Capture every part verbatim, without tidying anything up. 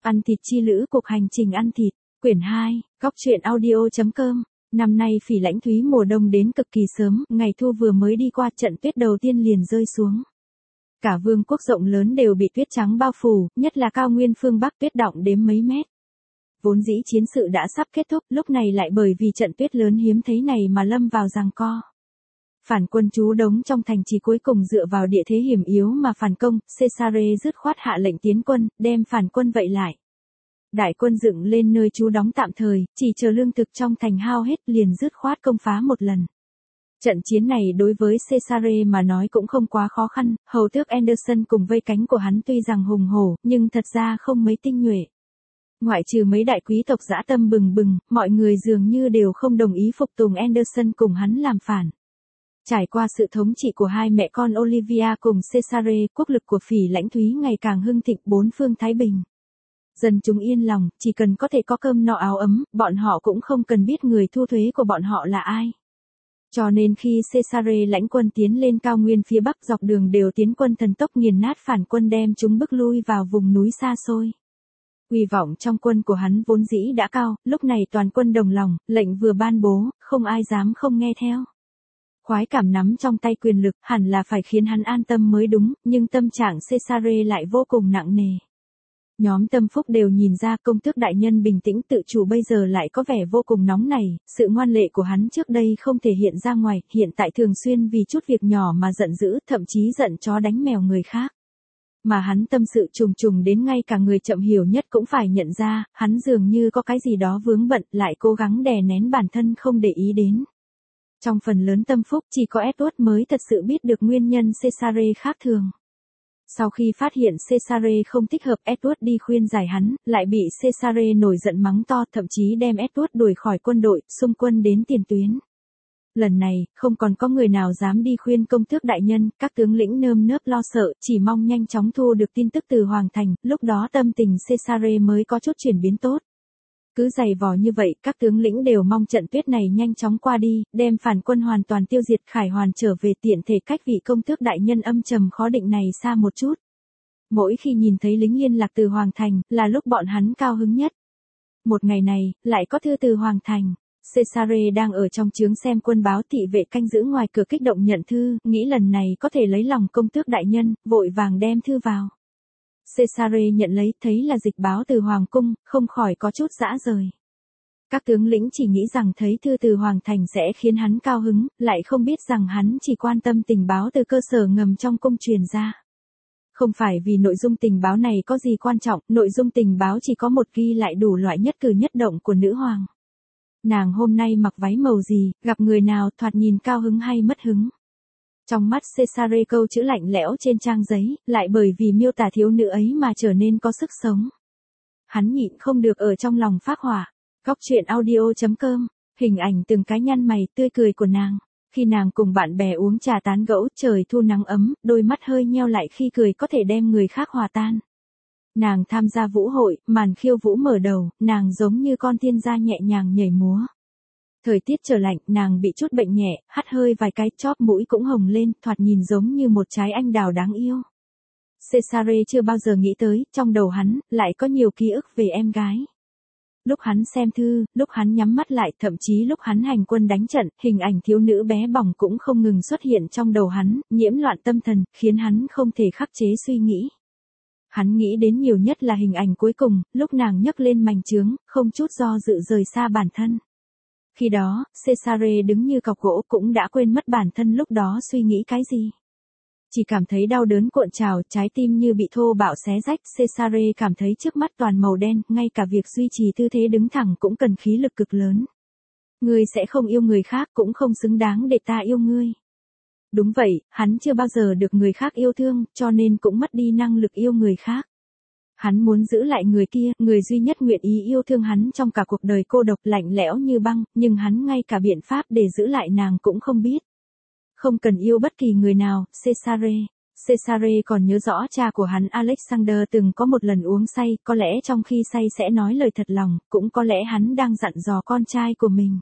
Ăn thịt chi lữ cuộc hành trình ăn thịt, quyển hai, góc truyện audio.com. Năm nay Phỉ Lãnh Thúy mùa đông đến cực kỳ sớm, ngày thu vừa mới đi qua trận tuyết đầu tiên liền rơi xuống. Cả vương quốc rộng lớn đều bị tuyết trắng bao phủ, nhất là cao nguyên phương Bắc tuyết đọng đếm mấy mét. Vốn dĩ chiến sự đã sắp kết thúc, lúc này lại bởi vì trận tuyết lớn hiếm thấy này mà lâm vào giằng co. Phản quân trú đóng trong thành trì cuối cùng dựa vào địa thế hiểm yếu mà phản công, Caesare dứt khoát hạ lệnh tiến quân, đem phản quân vậy lại. Đại quân dựng lên nơi trú đóng tạm thời, chỉ chờ lương thực trong thành hao hết liền dứt khoát công phá một lần. Trận chiến này đối với Caesare mà nói cũng không quá khó khăn, hầu tước Anderson cùng vây cánh của hắn tuy rằng hùng hổ, nhưng thật ra không mấy tinh nhuệ. Ngoại trừ mấy đại quý tộc dã tâm bừng bừng, mọi người dường như đều không đồng ý phục tùng Anderson cùng hắn làm phản. Trải qua sự thống trị của hai mẹ con Olivia cùng Caesare, quốc lực của Phỉ Lãnh Thúy ngày càng hưng thịnh, bốn phương thái bình. Dân chúng yên lòng, chỉ cần có thể có cơm no áo ấm, bọn họ cũng không cần biết người thu thuế của bọn họ là ai. Cho nên khi Caesare lãnh quân tiến lên cao nguyên phía Bắc dọc đường đều tiến quân thần tốc nghiền nát phản quân đem chúng bức lui vào vùng núi xa xôi. Uy vọng trong quân của hắn vốn dĩ đã cao, lúc này toàn quân đồng lòng, lệnh vừa ban bố, không ai dám không nghe theo. Khoái cảm nắm trong tay quyền lực, hẳn là phải khiến hắn an tâm mới đúng, nhưng tâm trạng Caesare lại vô cùng nặng nề. Nhóm Tâm Phúc đều nhìn ra công tước đại nhân bình tĩnh tự chủ bây giờ lại có vẻ vô cùng nóng nảy, sự ngoan lệ của hắn trước đây không thể hiện ra ngoài, hiện tại thường xuyên vì chút việc nhỏ mà giận dữ, thậm chí giận chó đánh mèo người khác. Mà hắn tâm sự trùng trùng đến ngay cả người chậm hiểu nhất cũng phải nhận ra, hắn dường như có cái gì đó vướng bận, lại cố gắng đè nén bản thân không để ý đến. Trong phần lớn Tâm Phúc chỉ có Edward mới thật sự biết được nguyên nhân Caesare khác thường. Sau khi phát hiện Caesare không thích hợp, Edward đi khuyên giải hắn, lại bị Caesare nổi giận mắng to, thậm chí đem Edward đuổi khỏi quân đội, xung quân đến tiền tuyến. Lần này, không còn có người nào dám đi khuyên công tước đại nhân, các tướng lĩnh nơm nớp lo sợ, chỉ mong nhanh chóng thu được tin tức từ Hoàng thành, lúc đó tâm tình Caesare mới có chút chuyển biến tốt. Cứ giày vò như vậy, các tướng lĩnh đều mong trận tuyết này nhanh chóng qua đi, đem phản quân hoàn toàn tiêu diệt, khải hoàn trở về, tiện thể cách vị công tước đại nhân âm trầm khó định này xa một chút. Mỗi khi nhìn thấy lính liên lạc từ Hoàng thành, là lúc bọn hắn cao hứng nhất. Một ngày này, lại có thư từ Hoàng thành. Caesare đang ở trong trướng xem quân báo, thị vệ canh giữ ngoài cửa kích động nhận thư, nghĩ lần này có thể lấy lòng công tước đại nhân, vội vàng đem thư vào. Caesare nhận lấy, thấy là dịch báo từ Hoàng cung, không khỏi có chút dã rời. Các tướng lĩnh chỉ nghĩ rằng thấy thư từ Hoàng thành sẽ khiến hắn cao hứng, lại không biết rằng hắn chỉ quan tâm tình báo từ cơ sở ngầm trong cung truyền ra. Không phải vì nội dung tình báo này có gì quan trọng, nội dung tình báo chỉ có một ghi lại đủ loại nhất cử nhất động của nữ hoàng. Nàng hôm nay mặc váy màu gì, gặp người nào, thoạt nhìn cao hứng hay mất hứng. Trong mắt Caesare câu chữ lạnh lẽo trên trang giấy, lại bởi vì miêu tả thiếu nữ ấy mà trở nên có sức sống. Hắn nhịn không được ở trong lòng phát hỏa. Góc truyện audio.com, hình ảnh từng cái nhăn mày tươi cười của nàng. Khi nàng cùng bạn bè uống trà tán gẫu, trời thu nắng ấm, đôi mắt hơi nheo lại khi cười có thể đem người khác hòa tan. Nàng tham gia vũ hội, màn khiêu vũ mở đầu, nàng giống như con thiên gia nhẹ nhàng nhảy múa. Thời tiết trở lạnh, nàng bị chút bệnh nhẹ, hắt hơi vài cái, chóp mũi cũng hồng lên, thoạt nhìn giống như một trái anh đào đáng yêu. Caesare chưa bao giờ nghĩ tới, trong đầu hắn, lại có nhiều ký ức về em gái. Lúc hắn xem thư, lúc hắn nhắm mắt lại, thậm chí lúc hắn hành quân đánh trận, hình ảnh thiếu nữ bé bỏng cũng không ngừng xuất hiện trong đầu hắn, nhiễm loạn tâm thần, khiến hắn không thể khắc chế suy nghĩ. Hắn nghĩ đến nhiều nhất là hình ảnh cuối cùng, lúc nàng nhấc lên mành chướng, không chút do dự rời xa bản thân. Khi đó, Caesare đứng như cọc gỗ cũng đã quên mất bản thân lúc đó suy nghĩ cái gì. Chỉ cảm thấy đau đớn cuộn trào, trái tim như bị thô bạo xé rách, Caesare cảm thấy trước mắt toàn màu đen, ngay cả việc duy trì tư thế đứng thẳng cũng cần khí lực cực lớn. Ngươi sẽ không yêu người khác cũng không xứng đáng để ta yêu ngươi. Đúng vậy, hắn chưa bao giờ được người khác yêu thương, cho nên cũng mất đi năng lực yêu người khác. Hắn muốn giữ lại người kia, người duy nhất nguyện ý yêu thương hắn trong cả cuộc đời cô độc lạnh lẽo như băng, nhưng hắn ngay cả biện pháp để giữ lại nàng cũng không biết. Không cần yêu bất kỳ người nào, Caesare. Caesare còn nhớ rõ cha của hắn Alexander từng có một lần uống say, có lẽ trong khi say sẽ nói lời thật lòng, cũng có lẽ hắn đang dặn dò con trai của mình.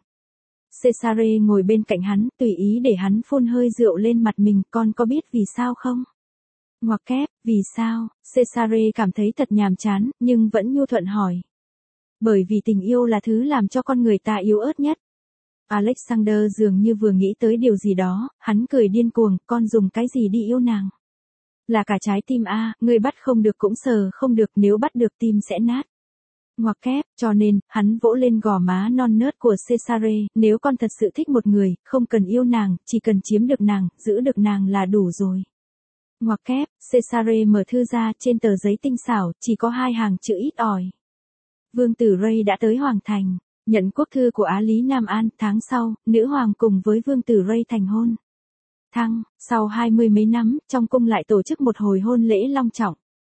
Caesare ngồi bên cạnh hắn, tùy ý để hắn phun hơi rượu lên mặt mình, con có biết vì sao không? Ngoặc kép, vì sao? Cesare cảm thấy thật nhàm chán, nhưng vẫn nhu thuận hỏi. Bởi vì tình yêu là thứ làm cho con người ta yếu ớt nhất. Alexander dường như vừa nghĩ tới điều gì đó, hắn cười điên cuồng, con dùng cái gì đi yêu nàng? Là cả trái tim a, ngươi bắt không được cũng sờ không được, nếu bắt được tim sẽ nát. Ngoặc kép, cho nên, hắn vỗ lên gò má non nớt của Cesare, nếu con thật sự thích một người, không cần yêu nàng, chỉ cần chiếm được nàng, giữ được nàng là đủ rồi. Ngoặc kép, Cesare mở thư ra, trên tờ giấy tinh xảo, chỉ có hai hàng chữ ít ỏi. Vương tử Ray đã tới Hoàng Thành, nhận quốc thư của Á Lý Nam An, tháng sau, nữ hoàng cùng với vương tử Ray thành hôn. Thăng, sau hai mươi mấy năm, trong cung lại tổ chức một hồi hôn lễ long trọng.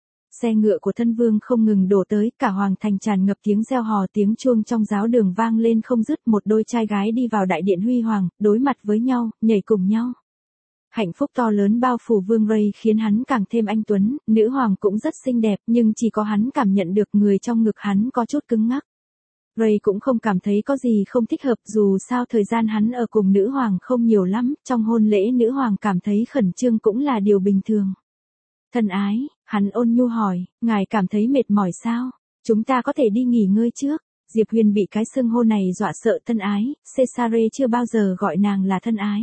Xe ngựa của thân vương không ngừng đổ tới, cả Hoàng Thành tràn ngập tiếng reo hò, tiếng chuông trong giáo đường vang lên không dứt, một đôi trai gái đi vào đại điện huy hoàng, đối mặt với nhau, nhảy cùng nhau. Hạnh phúc to lớn bao phủ vương Ray khiến hắn càng thêm anh tuấn, nữ hoàng cũng rất xinh đẹp, nhưng chỉ có hắn cảm nhận được người trong ngực hắn có chút cứng ngắc. Ray cũng không cảm thấy có gì không thích hợp, dù sao thời gian hắn ở cùng nữ hoàng không nhiều lắm, trong hôn lễ nữ hoàng cảm thấy khẩn trương cũng là điều bình thường. Thân ái, hắn ôn nhu hỏi, ngài cảm thấy mệt mỏi sao? Chúng ta có thể đi nghỉ ngơi trước. Diệp Huyền bị cái xưng hô này dọa sợ. Thân ái, Cesare chưa bao giờ gọi nàng là thân ái.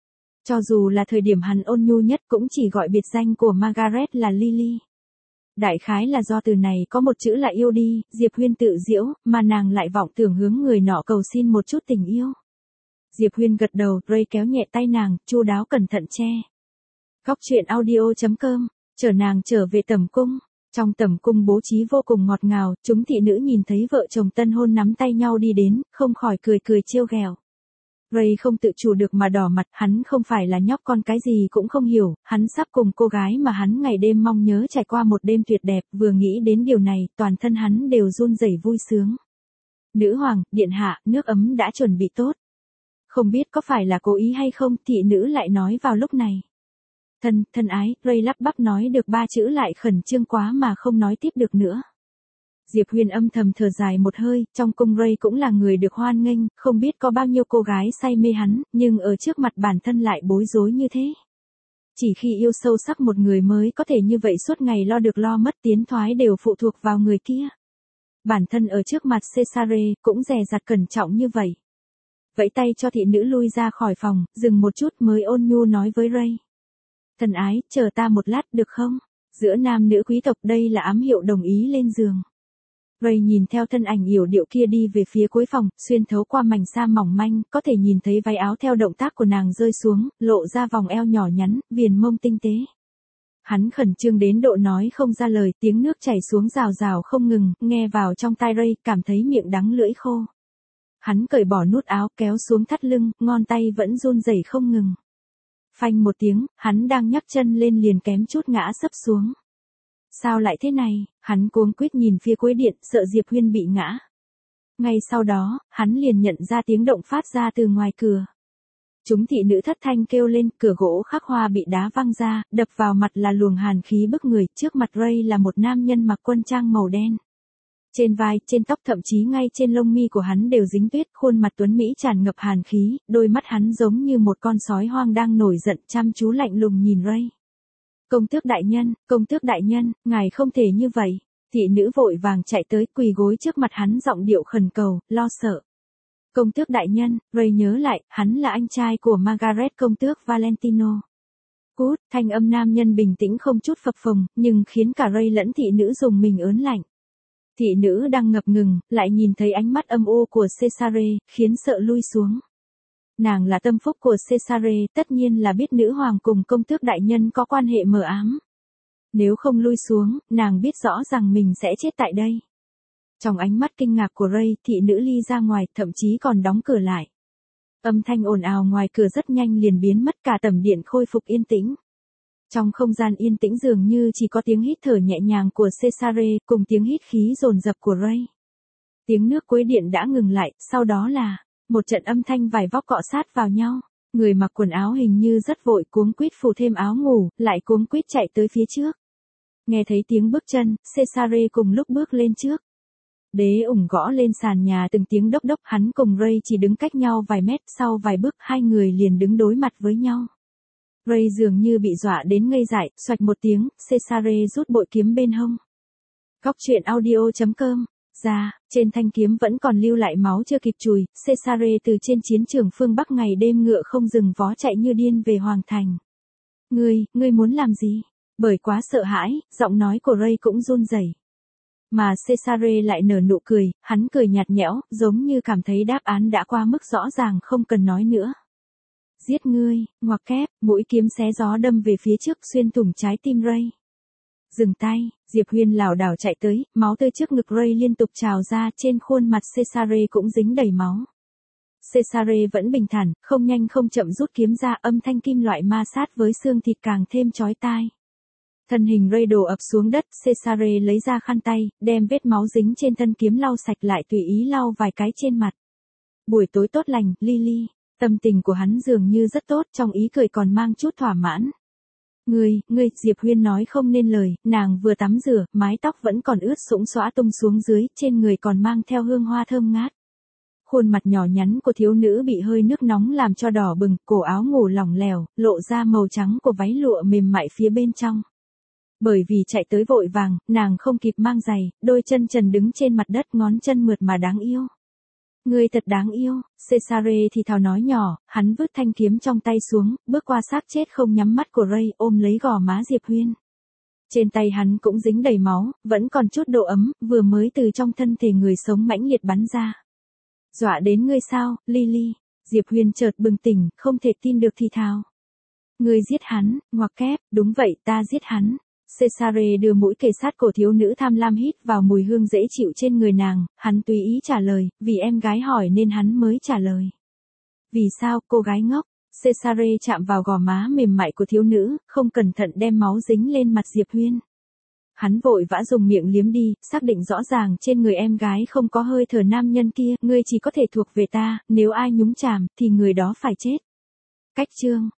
Cho dù là thời điểm hắn ôn nhu nhất cũng chỉ gọi biệt danh của Margaret là Lily. Đại khái là do từ này có một chữ là yêu đi, Diệp Huyền tự giễu, mà nàng lại vọng tưởng hướng người nọ cầu xin một chút tình yêu. Diệp Huyền gật đầu, Ray kéo nhẹ tay nàng, chu đáo cẩn thận che. Góc truyện audio chấm com, chở nàng trở về tẩm cung. Trong tẩm cung bố trí vô cùng ngọt ngào, chúng thị nữ nhìn thấy vợ chồng tân hôn nắm tay nhau đi đến, không khỏi cười cười trêu ghẹo. Ray không tự chủ được mà đỏ mặt, hắn không phải là nhóc con cái gì cũng không hiểu, hắn sắp cùng cô gái mà hắn ngày đêm mong nhớ trải qua một đêm tuyệt đẹp, vừa nghĩ đến điều này, toàn thân hắn đều run rẩy vui sướng. Nữ hoàng, điện hạ, nước ấm đã chuẩn bị tốt. Không biết có phải là cố ý hay không, thị nữ lại nói vào lúc này. Thân, thân ái, Ray lắp bắp nói được ba chữ lại khẩn trương quá mà không nói tiếp được nữa. Diệp Huyền âm thầm thở dài một hơi, trong cung Ray cũng là người được hoan nghênh, không biết có bao nhiêu cô gái say mê hắn, nhưng ở trước mặt bản thân lại bối rối như thế. Chỉ khi yêu sâu sắc một người mới có thể như vậy, suốt ngày lo được lo mất, tiến thoái đều phụ thuộc vào người kia. Bản thân ở trước mặt Cesare, cũng dè dặt cẩn trọng như vậy. Vẫy tay cho thị nữ lui ra khỏi phòng, dừng một chút mới ôn nhu nói với Ray. Thân ái, chờ ta một lát được không? Giữa nam nữ quý tộc đây là ám hiệu đồng ý lên giường. Ray nhìn theo thân ảnh yểu điệu kia đi về phía cuối phòng, xuyên thấu qua mảnh sa mỏng manh, có thể nhìn thấy váy áo theo động tác của nàng rơi xuống, lộ ra vòng eo nhỏ nhắn, viền mông tinh tế. Hắn khẩn trương đến độ nói không ra lời, tiếng nước chảy xuống rào rào không ngừng, nghe vào trong tai Ray, cảm thấy miệng đắng lưỡi khô. Hắn cởi bỏ nút áo, kéo xuống thắt lưng, ngón tay vẫn run rẩy không ngừng. Phanh một tiếng, hắn đang nhấc chân lên liền kém chút ngã sấp xuống. Sao lại thế này? Hắn cuống quýt nhìn phía cuối điện, sợ Diệp Huyền bị ngã. Ngay sau đó, hắn liền nhận ra tiếng động phát ra từ ngoài cửa. Chúng thị nữ thất thanh kêu lên, cửa gỗ khắc hoa bị đá văng ra, đập vào mặt là luồng hàn khí bức người, trước mặt Ray là một nam nhân mặc quân trang màu đen. Trên vai, trên tóc, thậm chí ngay trên lông mi của hắn đều dính tuyết, khuôn mặt tuấn mỹ tràn ngập hàn khí, đôi mắt hắn giống như một con sói hoang đang nổi giận, chăm chú lạnh lùng nhìn Ray. Công tước đại nhân, công tước đại nhân, ngài không thể như vậy. Thị nữ vội vàng chạy tới, quỳ gối trước mặt hắn, giọng điệu khẩn cầu, lo sợ. Công tước đại nhân, Ray nhớ lại, hắn là anh trai của Margaret công tước Valentino. Cút, thanh âm nam nhân bình tĩnh không chút phập phồng, nhưng khiến cả Ray lẫn thị nữ dùng mình ớn lạnh. Thị nữ đang ngập ngừng, lại nhìn thấy ánh mắt âm u của Cesare, khiến sợ lui xuống. Nàng là tâm phúc của Cesare, tất nhiên là biết nữ hoàng cùng công tước đại nhân có quan hệ mờ ám. Nếu không lui xuống, nàng biết rõ rằng mình sẽ chết tại đây. Trong ánh mắt kinh ngạc của Ray, thị nữ ly ra ngoài, thậm chí còn đóng cửa lại. Âm thanh ồn ào ngoài cửa rất nhanh liền biến mất, cả tẩm điện khôi phục yên tĩnh. Trong không gian yên tĩnh dường như chỉ có tiếng hít thở nhẹ nhàng của Cesare, cùng tiếng hít khí dồn dập của Ray. Tiếng nước cuối điện đã ngừng lại, sau đó là một trận âm thanh vải vóc cọ sát vào nhau. Người mặc quần áo hình như rất vội, cuống quýt phủ thêm áo ngủ, lại cuống quýt chạy tới phía trước. Nghe thấy tiếng bước chân, Cesare cùng lúc bước lên trước. Đế ủng gõ lên sàn nhà từng tiếng đốc đốc, hắn cùng Ray chỉ đứng cách nhau vài mét, sau vài bước hai người liền đứng đối mặt với nhau. Ray dường như bị dọa đến ngây dại, xoạch một tiếng, Cesare rút bội kiếm bên hông. Góc truyện audio chấm com. Ra, trên thanh kiếm vẫn còn lưu lại máu chưa kịp chùi, Cesare từ trên chiến trường phương Bắc ngày đêm ngựa không dừng vó chạy như điên về Hoàng Thành. Ngươi, ngươi muốn làm gì? Bởi quá sợ hãi, giọng nói của Ray cũng run rẩy. Mà Cesare lại nở nụ cười, hắn cười nhạt nhẽo, giống như cảm thấy đáp án đã qua mức rõ ràng không cần nói nữa. Giết ngươi, ngoặc kép, mũi kiếm xé gió đâm về phía trước xuyên thủng trái tim Ray. Dừng tay, Diệp Huyên lảo đảo chạy tới, máu tươi trước ngực Ray liên tục trào ra, trên khuôn mặt Cesare cũng dính đầy máu. Cesare vẫn bình thản, không nhanh không chậm rút kiếm ra, âm thanh kim loại ma sát với xương thịt càng thêm chói tai. Thân hình Ray đổ ập xuống đất, Cesare lấy ra khăn tay, đem vết máu dính trên thân kiếm lau sạch lại, tùy ý lau vài cái trên mặt. Buổi tối tốt lành, Lily. Tâm tình của hắn dường như rất tốt, trong ý cười còn mang chút thỏa mãn. Ngươi, ngươi, Diệp Huyên nói không nên lời, nàng vừa tắm rửa, mái tóc vẫn còn ướt sũng xõa tung xuống dưới, trên người còn mang theo hương hoa thơm ngát. Khuôn mặt nhỏ nhắn của thiếu nữ bị hơi nước nóng làm cho đỏ bừng, cổ áo ngủ lỏng lẻo, lộ ra màu trắng của váy lụa mềm mại phía bên trong. Bởi vì chạy tới vội vàng, nàng không kịp mang giày, đôi chân trần đứng trên mặt đất, ngón chân mượt mà đáng yêu. Ngươi thật đáng yêu, Cesare thì thào nói nhỏ, hắn vứt thanh kiếm trong tay xuống, bước qua xác chết không nhắm mắt của Ray, ôm lấy gò má Diệp Huyên. Trên tay hắn cũng dính đầy máu, vẫn còn chút độ ấm, vừa mới từ trong thân thể người sống mãnh liệt bắn ra. Dọa đến ngươi sao, Lily? Diệp Huyên chợt bừng tỉnh, không thể tin được thì thào. Ngươi giết hắn, ngoặc kép, đúng vậy, ta giết hắn. Cesare đưa mũi kề sát cổ thiếu nữ tham lam hít vào mùi hương dễ chịu trên người nàng, hắn tùy ý trả lời, vì em gái hỏi nên hắn mới trả lời. Vì sao, cô gái ngốc? Cesare chạm vào gò má mềm mại của thiếu nữ, không cẩn thận đem máu dính lên mặt Diệp Huyên. Hắn vội vã dùng miệng liếm đi, xác định rõ ràng trên người em gái không có hơi thở nam nhân kia, ngươi chỉ có thể thuộc về ta, nếu ai nhúng chàm, thì người đó phải chết. Cách chương.